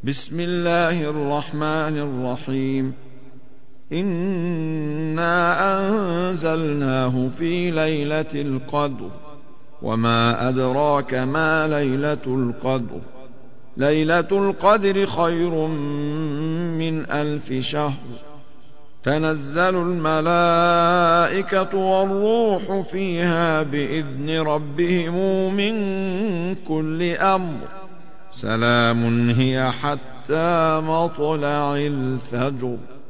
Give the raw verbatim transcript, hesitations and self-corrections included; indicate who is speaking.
Speaker 1: بسم الله الرحمن الرحيم. إنا أنزلناه في ليلة القدر، وما أدراك ما ليلة القدر. ليلة القدر خير من ألف شهر. تنزل الملائكة والروح فيها بإذن ربهم من كل أمر. سلام هي حتى مطلع الفجر.